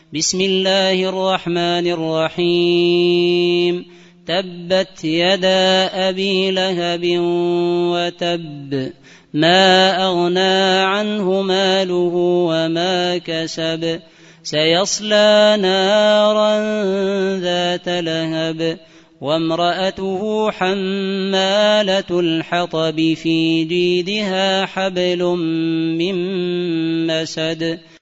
بسم الله الرحمن الرحيم تبت يدا أبي لهب وتب ما أغنى عنه ماله وما كسب سيصلى نارا ذات لهب وامرأته حمالة الحطب في جيدها حبل من مسد